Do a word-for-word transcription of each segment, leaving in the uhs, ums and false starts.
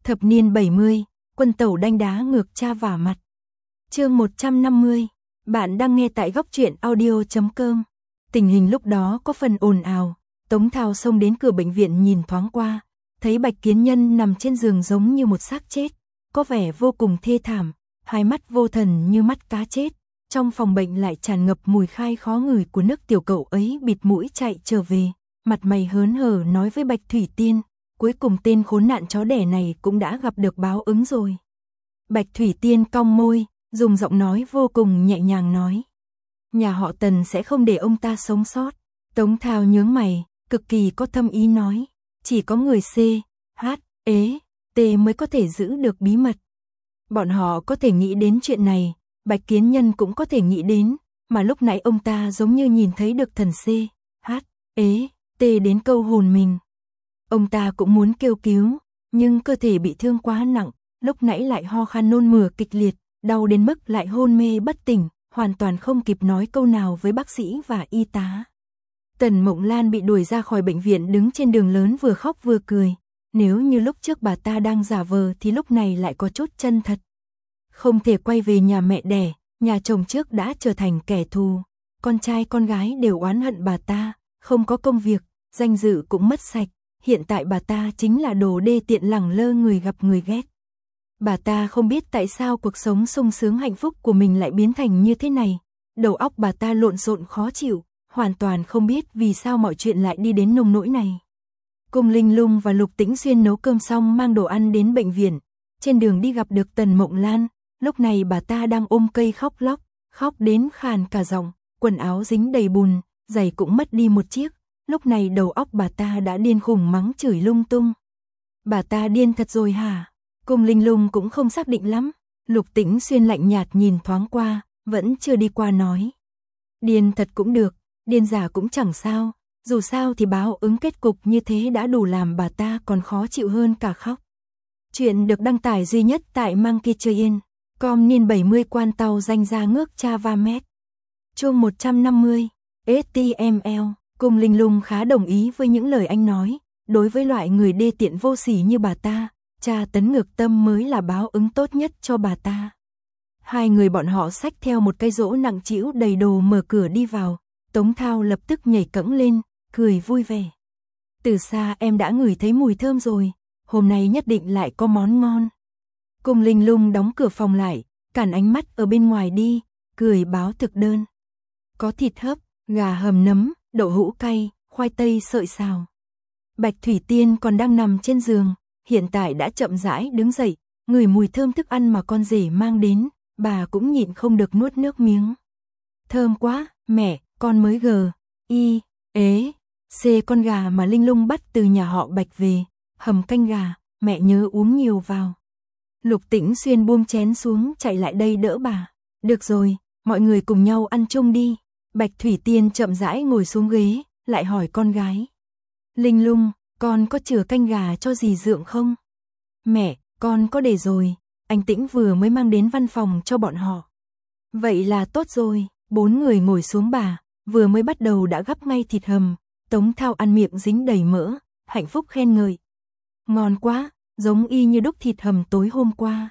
Thập niên bảy mươi, quân tẩu đanh đá ngược cha vả mặt. Chương một trăm năm mươi, bạn đang nghe tại góc truyện audio chấm com. Tình hình lúc đó có phần ồn ào, Tống Thao xông đến cửa bệnh viện nhìn thoáng qua, thấy Bạch Kiến Nhân nằm trên giường giống như một xác chết, có vẻ vô cùng thê thảm, hai mắt vô thần như mắt cá chết. Trong phòng bệnh lại tràn ngập mùi khai khó ngửi của nước tiểu cậu ấy bịt mũi chạy trở về, mặt mày hớn hở nói với Bạch Thủy Tiên, cuối cùng tên khốn nạn chó đẻ này cũng đã gặp được báo ứng rồi. Bạch Thủy Tiên cong môi, dùng giọng nói vô cùng nhẹ nhàng nói, nhà họ Tần sẽ không để ông ta sống sót. Tống Thao nhướng mày, cực kỳ có thâm ý nói, chỉ có người C, H, E, T mới có thể giữ được bí mật. Bọn họ có thể nghĩ đến chuyện này, Bạch Kiến Nhân cũng có thể nghĩ đến, mà lúc nãy ông ta giống như nhìn thấy được thần C, H, E, T đến câu hồn mình. Ông ta cũng muốn kêu cứu, nhưng cơ thể bị thương quá nặng, lúc nãy lại ho khan nôn mửa kịch liệt, đau đến mức lại hôn mê bất tỉnh, hoàn toàn không kịp nói câu nào với bác sĩ và y tá. Tần Mộng Lan bị đuổi ra khỏi bệnh viện đứng trên đường lớn vừa khóc vừa cười, nếu như lúc trước bà ta đang giả vờ thì lúc này lại có chút chân thật. Không thể quay về nhà mẹ đẻ, nhà chồng trước đã trở thành kẻ thù, con trai con gái đều oán hận bà ta, không có công việc, danh dự cũng mất sạch, hiện tại bà ta chính là đồ đê tiện lẳng lơ người gặp người ghét. Bà ta không biết tại sao cuộc sống sung sướng hạnh phúc của mình lại biến thành như thế này, đầu óc bà ta lộn xộn khó chịu, hoàn toàn không biết vì sao mọi chuyện lại đi đến nông nỗi này. Cung Linh Lung và Lục Tĩnh Xuyên nấu cơm xong mang đồ ăn đến bệnh viện, trên đường đi gặp được Tần Mộng Lan, lúc này bà ta đang ôm cây khóc lóc, khóc đến khàn cả giọng, quần áo dính đầy bùn, giày cũng mất đi một chiếc, lúc này đầu óc bà ta đã điên khùng mắng chửi lung tung. Bà ta điên thật rồi hả? Cung Linh Lung cũng không xác định lắm, Lục Tĩnh Xuyên lạnh nhạt nhìn thoáng qua, vẫn chưa đi qua nói. Điên thật cũng được, điên giả cũng chẳng sao, dù sao thì báo ứng kết cục như thế đã đủ làm bà ta còn khó chịu hơn cả khóc. Chuyện được đăng tải duy nhất tại Monkey Train, com niên bảy mươi quan tàu danh ra ngước cha va mét. Chương một trăm năm mươi, ét tê em lờ, Cung Linh Lung khá đồng ý với những lời anh nói, đối với loại người đê tiện vô sỉ như bà ta, tra tấn ngược tâm mới là báo ứng tốt nhất cho bà ta. Hai người bọn họ xách theo một cây rỗ nặng trĩu đầy đồ mở cửa đi vào, Tống Thao lập tức nhảy cẫng lên, cười vui vẻ. Từ xa em đã ngửi thấy mùi thơm rồi, hôm nay nhất định lại có món ngon. Cung Linh Lung đóng cửa phòng lại, cản ánh mắt ở bên ngoài đi, cười báo thực đơn. Có thịt hấp, gà hầm nấm, đậu hũ cay, khoai tây sợi xào. Bạch Thủy Tiên còn đang nằm trên giường, hiện tại đã chậm rãi đứng dậy, ngửi mùi thơm thức ăn mà con rể mang đến, bà cũng nhịn không được nuốt nước miếng. Thơm quá, mẹ, con mới gờ, y, ế, c con gà mà Linh Lung bắt từ nhà họ Bạch về, hầm canh gà, mẹ nhớ uống nhiều vào. Lục Tĩnh Xuyên buông chén xuống chạy lại đây đỡ bà. Được rồi, mọi người cùng nhau ăn chung đi. Bạch Thủy Tiên chậm rãi ngồi xuống ghế, lại hỏi con gái. Linh Lung, con có chừa canh gà cho dì Dượng không? Mẹ, con có để rồi, anh Tĩnh vừa mới mang đến văn phòng cho bọn họ. Vậy là tốt rồi, bốn người ngồi xuống bà, vừa mới bắt đầu đã gắp ngay thịt hầm, Tống Thao ăn miệng dính đầy mỡ, hạnh phúc khen ngợi. Ngon quá, giống y như đúc thịt hầm tối hôm qua.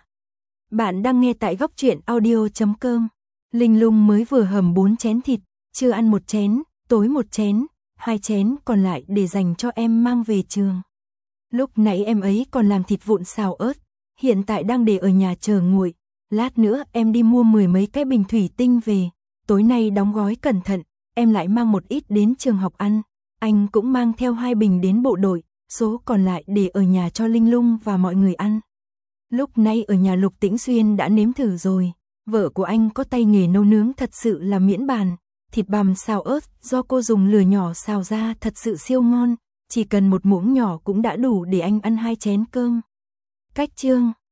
Bạn đang nghe tại góc truyện audio chấm com. Linh Lung mới vừa hầm bốn chén thịt, chưa ăn một chén, tối một chén, hai chén còn lại để dành cho em mang về trường. Lúc nãy em ấy còn làm thịt vụn xào ớt, hiện tại đang để ở nhà chờ nguội. Lát nữa em đi mua mười mấy cái bình thủy tinh về, tối nay đóng gói cẩn thận, em lại mang một ít đến trường học ăn. Anh cũng mang theo hai bình đến bộ đội, số còn lại để ở nhà cho Linh Lung và mọi người ăn. Lúc nay ở nhà Lục Tĩnh Xuyên đã nếm thử rồi, vợ của anh có tay nghề nấu nướng thật sự là miễn bàn, thịt bằm xào ớt do cô dùng lửa nhỏ xào ra thật sự siêu ngon, chỉ cần một muỗng nhỏ cũng đã đủ để anh ăn hai chén cơm. Cách chương